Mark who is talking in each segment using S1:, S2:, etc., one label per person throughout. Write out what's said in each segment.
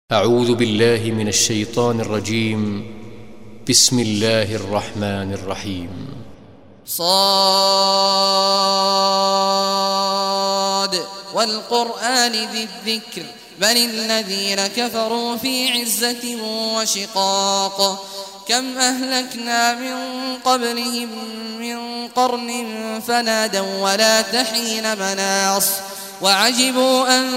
S1: أعوذ بالله من الشيطان الرجيم. بسم الله الرحمن الرحيم.
S2: صاد والقرآن ذي الذكر بل الذين كفروا في عزة وشقاق كم أهلكنا من قبلهم من قرن فنادوا ولا تحين مناص وعجبوا أن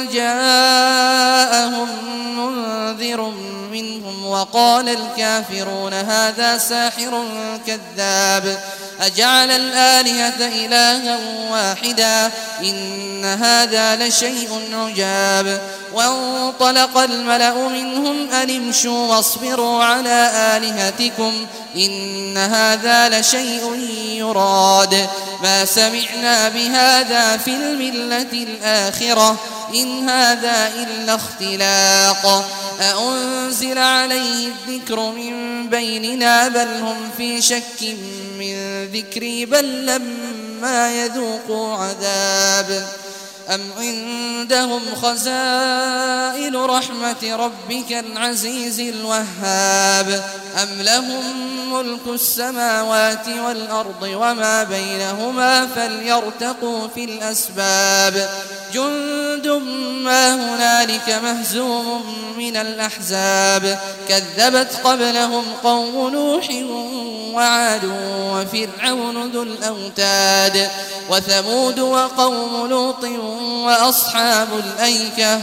S2: جاءهم منذر منهم وقال الكافرون هذا ساحر كذاب أجعل الآلهة إلها واحدا إن هذا لشيء عجاب وانطلق الملأ منهم أن امشوا واصبروا على آلهتكم إن هذا لشيء يراد ما سمعنا بهذا في الملة الآخرة إن هذا إلا اختلاق أأنزل عليه الذكر من بيننا بل هم في شك من ذكري بل لما يذوقوا عذاب أم عندهم خزائن رحمة ربك العزيز الوهاب أم لهم ملك السماوات والأرض وما بينهما فليرتقوا في الأسباب جند ما هنالك مهزوم من الأحزاب كذبت قبلهم قوم نوح وعاد وفرعون ذو الأوتاد وثمود وقوم لوط وأصحاب الأيكة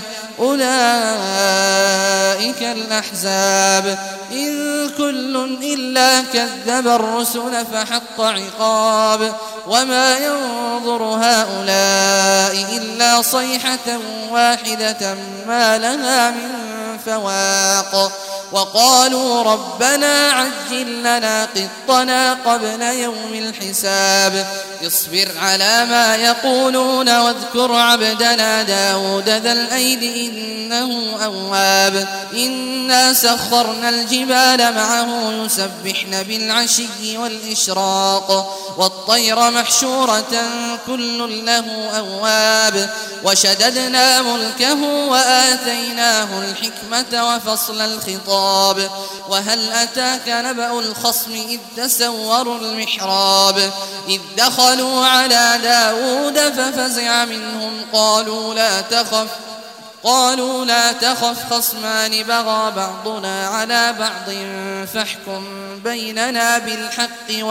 S2: أولئك الأحزاب إن كل إلا كذب الرسل فحق عقاب وما ينظر هؤلاء إلا صيحة واحدة ما لها من فواق وقالوا ربنا عجل لنا قطنا قبل يوم الحساب اصبر على ما يقولون واذكر عبدنا داود ذا الأيد إنه أواب إنا سخرنا الجبال معه يسبحن بالعشي والإشراق والطير محشورة كل له أواب وشددنا ملكه وآتيناه الحكمة وفصل الخطاب وهل أتاك نبأ الخصم إذ تسوروا المحراب إذ دخلوا على داود ففزع منهم قالوا لا تخف خصمان بغى بعضنا على بعض فاحكم بيننا بالحق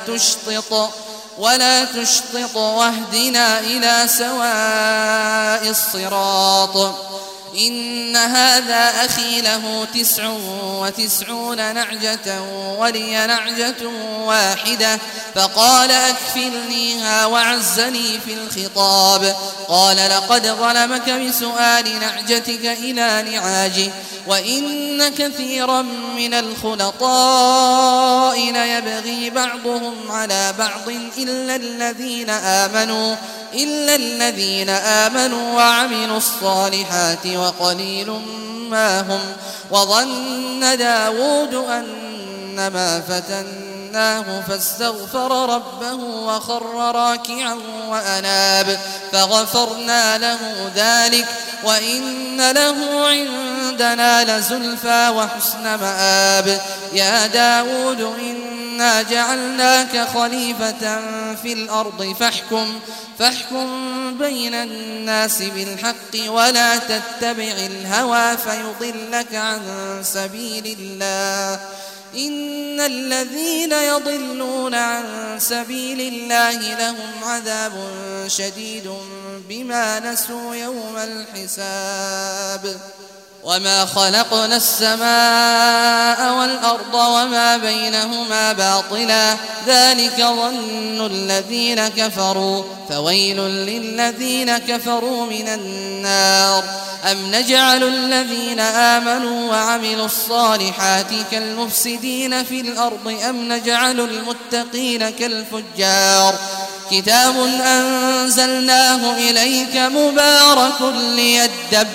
S2: ولا تشطط واهدنا إلى سواء الصراط إن هذا أخي له 99 نعجة ولي نعجة واحدة فقال أكفلنيها وعزني في الخطاب قال لقد ظلمك بسؤال نعجتك إلى نعاجه وإن كثيرا من الخلطاء ليبغي بعضهم على بعض إلا الذين آمنوا وعملوا الصالحات وقليل ما هم وظن داود أنما فتناه فاستغفر ربه وخر راكعا وأناب فغفرنا له ذلك وإن له عندنا لزلفى وحسن مآب يا داود إنا جعلناك خليفة في الأرض فاحكم بين الناس بالحق ولا تتبع الهوى فيضلك عن سبيل الله إن الذين يضلون عن سبيل الله لهم عذاب شديد بما نسوا يوم الحساب وما خلقنا السماء والأرض وما بينهما باطلا ذلك ظن الذين كفروا فويل للذين كفروا من النار أم نجعل الذين آمنوا وعملوا الصالحات كالمفسدين في الأرض أم نجعل المتقين كالفجار كتاب أنزلناه إليك مبارك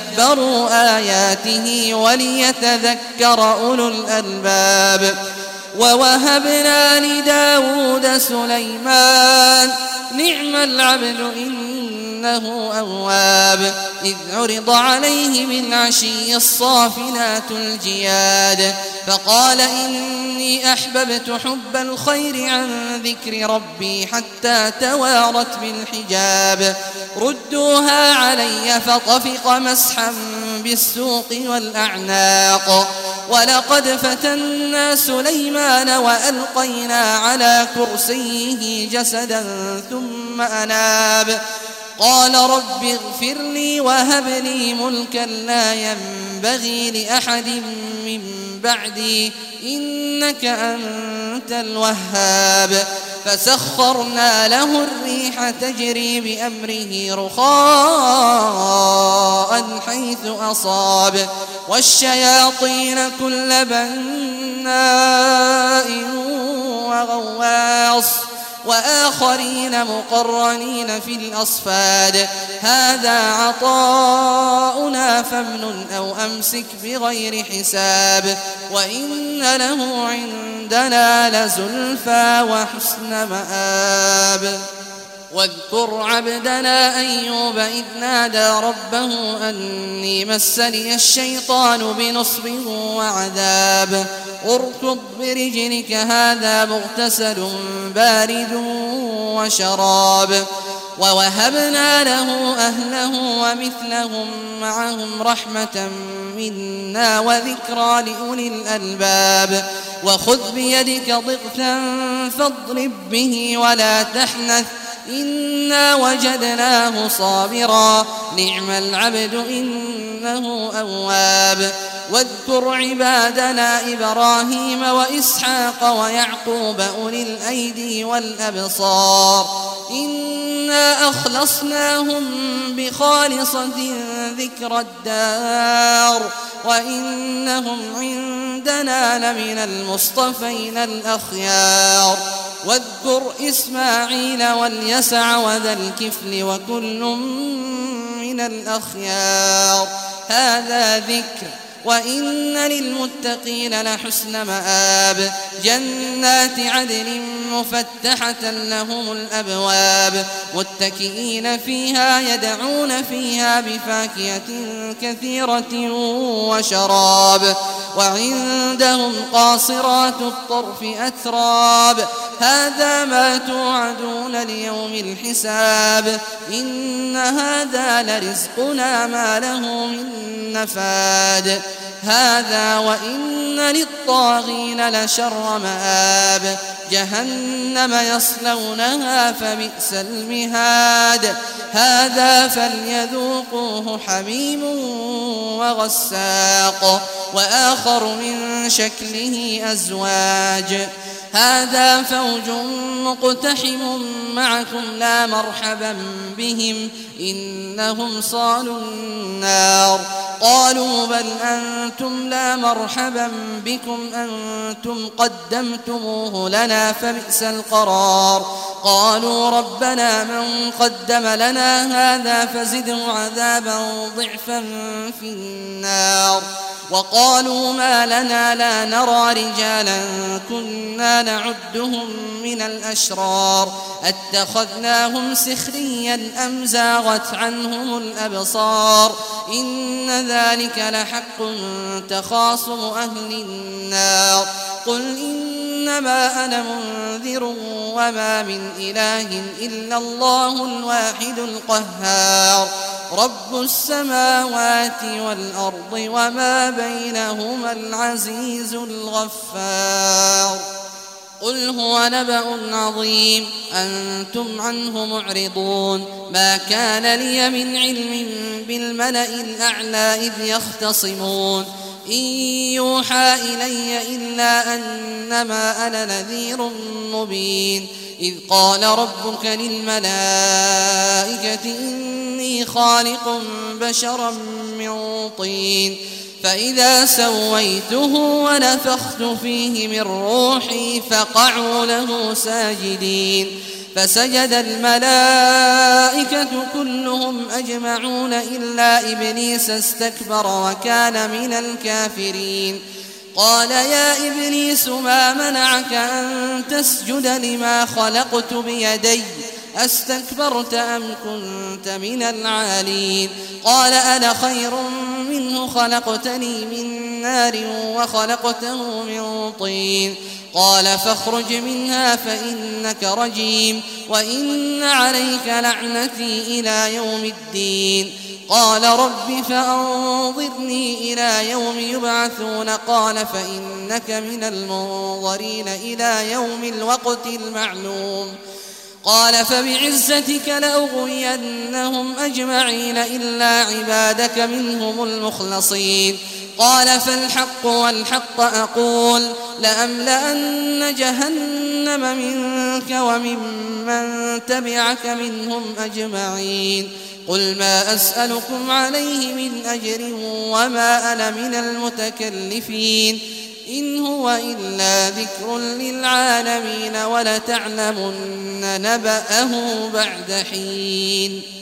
S2: ليدبروا آياته وليتذكر أولو الألباب ووهبنا لداود سليمان نعم العبد إنه أواب إذ عرض عليه بالعشي الصافنات الجياد فقال إني أحببت حب الخير عن ذكر ربي حتى توارت بالحجاب ردوها علي فطفق مسحا بالسوق والأعناق ولقد فتنا سليمان وألقينا على كرسيه جسدا ثم أناب قال رب اغفر لي وهب لي ملكا لا ينبغي لأحد من بعدي إنك أنت الوهاب فسخرنا له الريح تجري بأمره رخاء حيث أصاب والشياطين كل بناء وغواص وآخرين مقرنين في الأصفاد هذا عطاؤنا فامنن أو أمسك بغير حساب وإن له عندنا لزلفى وحسن مآب واذكر عبدنا أيوب إذ نادى ربه أني مسني الشيطان بنصب وعذاب اركض برجلك هذا مغتسل بارد وشراب ووهبنا له أهله ومثلهم معهم رحمة منا وذكرى لأولي الألباب وخذ بيدك ضغثا فاضرب به ولا تحنث إنا وجدناه صابرا نعم العبد إنه أواب واذكر عبادنا إبراهيم وإسحاق ويعقوب أولي الأيدي والأبصار إنا أخلصناهم بخالصة ذكر الدار وإنهم عندنا لمن المصطفين الأخيار واذكر إسماعيل واليسع وذا الكفل وكل من الأخيار هذا ذكر وإن للمتقين لحسن مآب جنات عدن مفتحة لهم الأبواب متكئين فيها يدعون فيها بفاكهة كثيرة وشراب وعندهم قاصرات الطرف أتراب هذا ما توعدون ليوم الحساب إن هذا لرزقنا ما له من نفاد هذا وإن للطاغين لشر مآب جهنم يصلونها فبئس المهاد هذا فليذوقوه حميم وغساق وآخر من شكله أزواج هذا فوج مقتحم معكم لا مرحبا بهم إنهم صالوا النار قالوا بل أنتم لا مرحبا بكم أنتم قدمتموه لنا فبئس القرار قالوا ربنا من قدم لنا هذا فزده عذابا ضعفا في النار وقالوا ما لنا لا نرى رجالا كنا نعدهم من الأشرار اتخذناهم سخريا أم زاغت عنهم الأبصار إن ذلك لحق تخاصم أهل النار قل إنما أنا منذر وما من إله إلا الله الواحد القهار رب السماوات والأرض وما بينهما العزيز الغفار قل هو نبأ عظيم أنتم عنه معرضون ما كان لي من علم بالملأ الأعلى إذ يختصمون إن يوحى إلي إلا أنما أنا نذير مبين إذ قال ربك للملائكة إني خالق بشرا من طين فإذا سويته ونفخت فيه من روحي فقعوا له ساجدين فسجد الملائكة كلهم أجمعون إلا إبليس استكبر وكان من الكافرين قال يا إبليس ما منعك أن تسجد لما خلقت بيدي أستكبرت أم كنت من العالين قال أنا خير منه خلقتني من نار وخلقته من طين قال فاخرج منها فإنك رجيم وإن عليك لعنتي إلى يوم الدين قال رب فأنظرني إلى يوم يبعثون قال فإنك من المنظرين إلى يوم الوقت المعلوم قال فبعزتك لأغوينهم أجمعين إلا عبادك منهم المخلصين قال فالحق والحق أقول لأملأن جهنم منك وممن تبعك منهم أجمعين قل ما أسألكم عليه من أجر وما أنا من المتكلفين إن هو إلا ذكر للعالمين ولتعلمن نبأه بعد حين